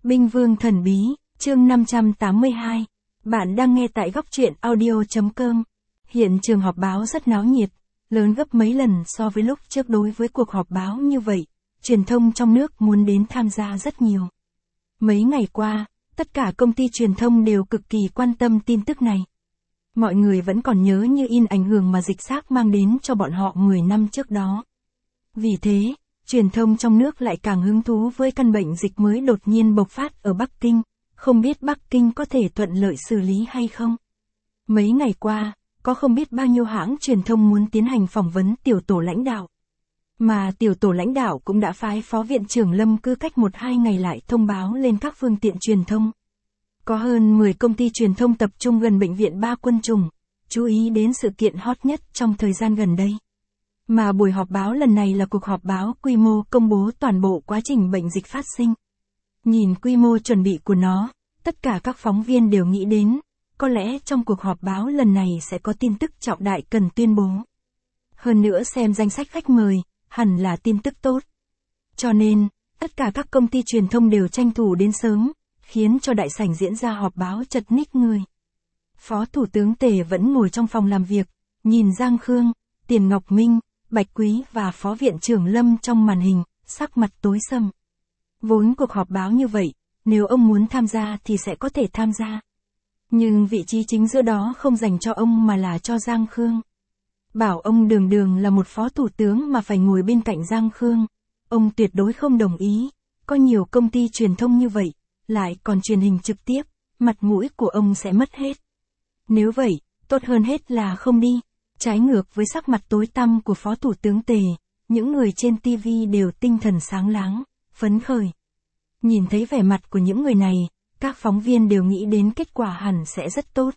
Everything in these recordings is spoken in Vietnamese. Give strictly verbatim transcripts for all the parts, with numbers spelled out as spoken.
Binh Vương Thần Bí, chương năm trăm tám mươi hai. Bạn đang nghe tại góc truyện audio chấm com. Hiện trường họp báo rất náo nhiệt, lớn gấp mấy lần so với lúc trước. Đối với cuộc họp báo như vậy, truyền thông trong nước muốn đến tham gia rất nhiều. Mấy ngày qua, tất cả công ty truyền thông đều cực kỳ quan tâm tin tức này. Mọi người vẫn còn nhớ như in ảnh hưởng mà dịch xác mang đến cho bọn họ mười năm trước đó. Vì thế, truyền thông trong nước lại càng hứng thú với căn bệnh dịch mới đột nhiên bộc phát ở Bắc Kinh, không biết Bắc Kinh có thể thuận lợi xử lý hay không. Mấy ngày qua, có không biết bao nhiêu hãng truyền thông muốn tiến hành phỏng vấn tiểu tổ lãnh đạo. Mà tiểu tổ lãnh đạo cũng đã phái Phó Viện trưởng Lâm cứ cách một hai ngày lại thông báo lên các phương tiện truyền thông. Có hơn mười công ty truyền thông tập trung gần bệnh viện Ba Quân Chủng, chú ý đến sự kiện hot nhất trong thời gian gần đây. Mà buổi họp báo lần này là cuộc họp báo quy mô công bố toàn bộ quá trình bệnh dịch phát sinh. Nhìn quy mô chuẩn bị của nó, tất cả các phóng viên đều nghĩ đến, có lẽ trong cuộc họp báo lần này sẽ có tin tức trọng đại cần tuyên bố. Hơn nữa xem danh sách khách mời, hẳn là tin tức tốt. Cho nên, tất cả các công ty truyền thông đều tranh thủ đến sớm, khiến cho đại sảnh diễn ra họp báo chật ních người. Phó Thủ tướng Tề vẫn ngồi trong phòng làm việc, nhìn Giang Khương, Tiền Ngọc Minh, Bạch Quý và Phó Viện trưởng Lâm trong màn hình, sắc mặt tối sầm. Vốn cuộc họp báo như vậy, nếu ông muốn tham gia thì sẽ có thể tham gia. Nhưng vị trí chính giữa đó không dành cho ông mà là cho Giang Khương. Bảo ông đường đường là một phó thủ tướng mà phải ngồi bên cạnh Giang Khương, ông tuyệt đối không đồng ý. Có nhiều công ty truyền thông như vậy, lại còn truyền hình trực tiếp, mặt mũi của ông sẽ mất hết. Nếu vậy, tốt hơn hết là không đi. Trái ngược với sắc mặt tối tăm của Phó Thủ tướng Tề, những người trên ti vi đều tinh thần sáng láng, phấn khởi. Nhìn thấy vẻ mặt của những người này, các phóng viên đều nghĩ đến kết quả hẳn sẽ rất tốt.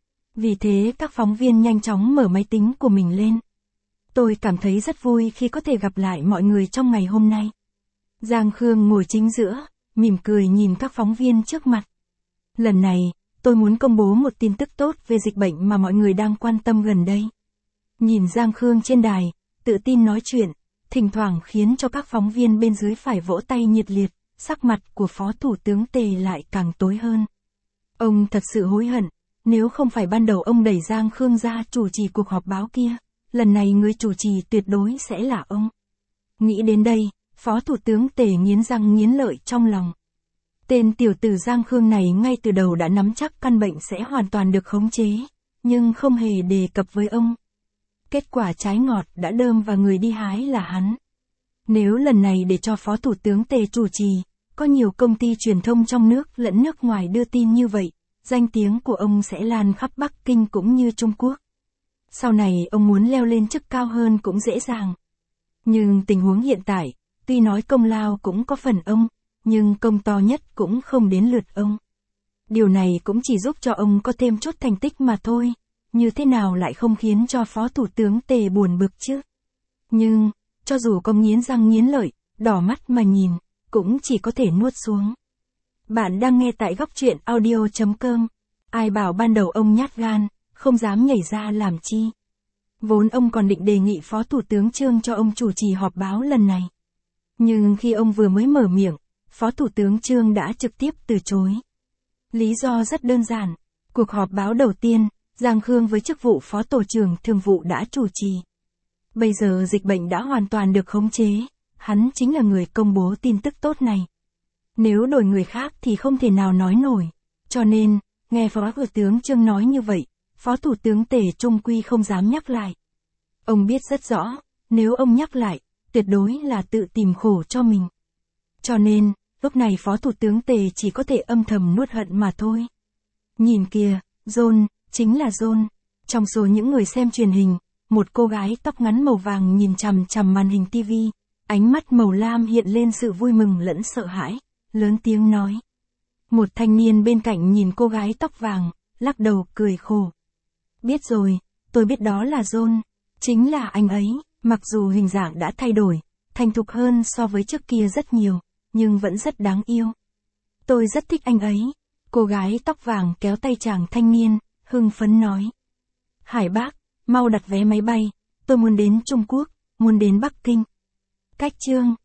Vì thế các phóng viên nhanh chóng mở máy tính của mình lên. Tôi cảm thấy rất vui khi có thể gặp lại mọi người trong ngày hôm nay. Giang Khương ngồi chính giữa, mỉm cười nhìn các phóng viên trước mặt. Lần này, tôi muốn công bố một tin tức tốt về dịch bệnh mà mọi người đang quan tâm gần đây. Nhìn Giang Khương trên đài, tự tin nói chuyện, thỉnh thoảng khiến cho các phóng viên bên dưới phải vỗ tay nhiệt liệt, sắc mặt của Phó Thủ tướng Tề lại càng tối hơn. Ông thật sự hối hận, nếu không phải ban đầu ông đẩy Giang Khương ra chủ trì cuộc họp báo kia, lần này người chủ trì tuyệt đối sẽ là ông. Nghĩ đến đây, Phó Thủ tướng Tề nghiến răng nghiến lợi trong lòng. Tên tiểu tử Giang Khương này ngay từ đầu đã nắm chắc căn bệnh sẽ hoàn toàn được khống chế, nhưng không hề đề cập với ông. Kết quả trái ngọt đã đơm vào người đi hái là hắn. Nếu lần này để cho Phó Thủ tướng Tề chủ trì, có nhiều công ty truyền thông trong nước lẫn nước ngoài đưa tin như vậy, danh tiếng của ông sẽ lan khắp Bắc Kinh cũng như Trung Quốc. Sau này ông muốn leo lên chức cao hơn cũng dễ dàng. Nhưng tình huống hiện tại, tuy nói công lao cũng có phần ông, nhưng công to nhất cũng không đến lượt ông. Điều này cũng chỉ giúp cho ông có thêm chút thành tích mà thôi. Như thế nào lại không khiến cho Phó Thủ tướng Tề buồn bực chứ? Nhưng, cho dù có nghiến răng nghiến lợi, đỏ mắt mà nhìn, cũng chỉ có thể nuốt xuống. Bạn đang nghe tại góc truyện audio chấm com. Ai bảo ban đầu ông nhát gan, không dám nhảy ra làm chi. Vốn ông còn định đề nghị Phó Thủ tướng Trương cho ông chủ trì họp báo lần này. Nhưng khi ông vừa mới mở miệng, Phó Thủ tướng Trương đã trực tiếp từ chối. Lý do rất đơn giản. Cuộc họp báo đầu tiên, Giang Khương với chức vụ Phó Tổ trưởng Thường vụ đã chủ trì. Bây giờ dịch bệnh đã hoàn toàn được khống chế, hắn chính là người công bố tin tức tốt này. Nếu đổi người khác thì không thể nào nói nổi. Cho nên, nghe Phó Thủ tướng Trương nói như vậy, Phó Thủ tướng Tề trung quy không dám nhắc lại. Ông biết rất rõ, nếu ông nhắc lại, tuyệt đối là tự tìm khổ cho mình. Cho nên, lúc này Phó Thủ tướng Tề chỉ có thể âm thầm nuốt hận mà thôi. Nhìn kìa, John, chính là John. Trong số những người xem truyền hình, một cô gái tóc ngắn màu vàng nhìn chằm chằm màn hình ti vi, ánh mắt màu lam hiện lên sự vui mừng lẫn sợ hãi, lớn tiếng nói. Một thanh niên bên cạnh nhìn cô gái tóc vàng, lắc đầu cười khổ. Biết rồi, tôi biết đó là John, chính là anh ấy, mặc dù hình dạng đã thay đổi, thành thục hơn so với trước kia rất nhiều, nhưng vẫn rất đáng yêu. Tôi rất thích anh ấy. Cô gái tóc vàng kéo tay chàng thanh niên, hưng phấn nói. Hải bác, mau đặt vé máy bay, tôi muốn đến Trung Quốc, muốn đến Bắc Kinh. Cách Trương,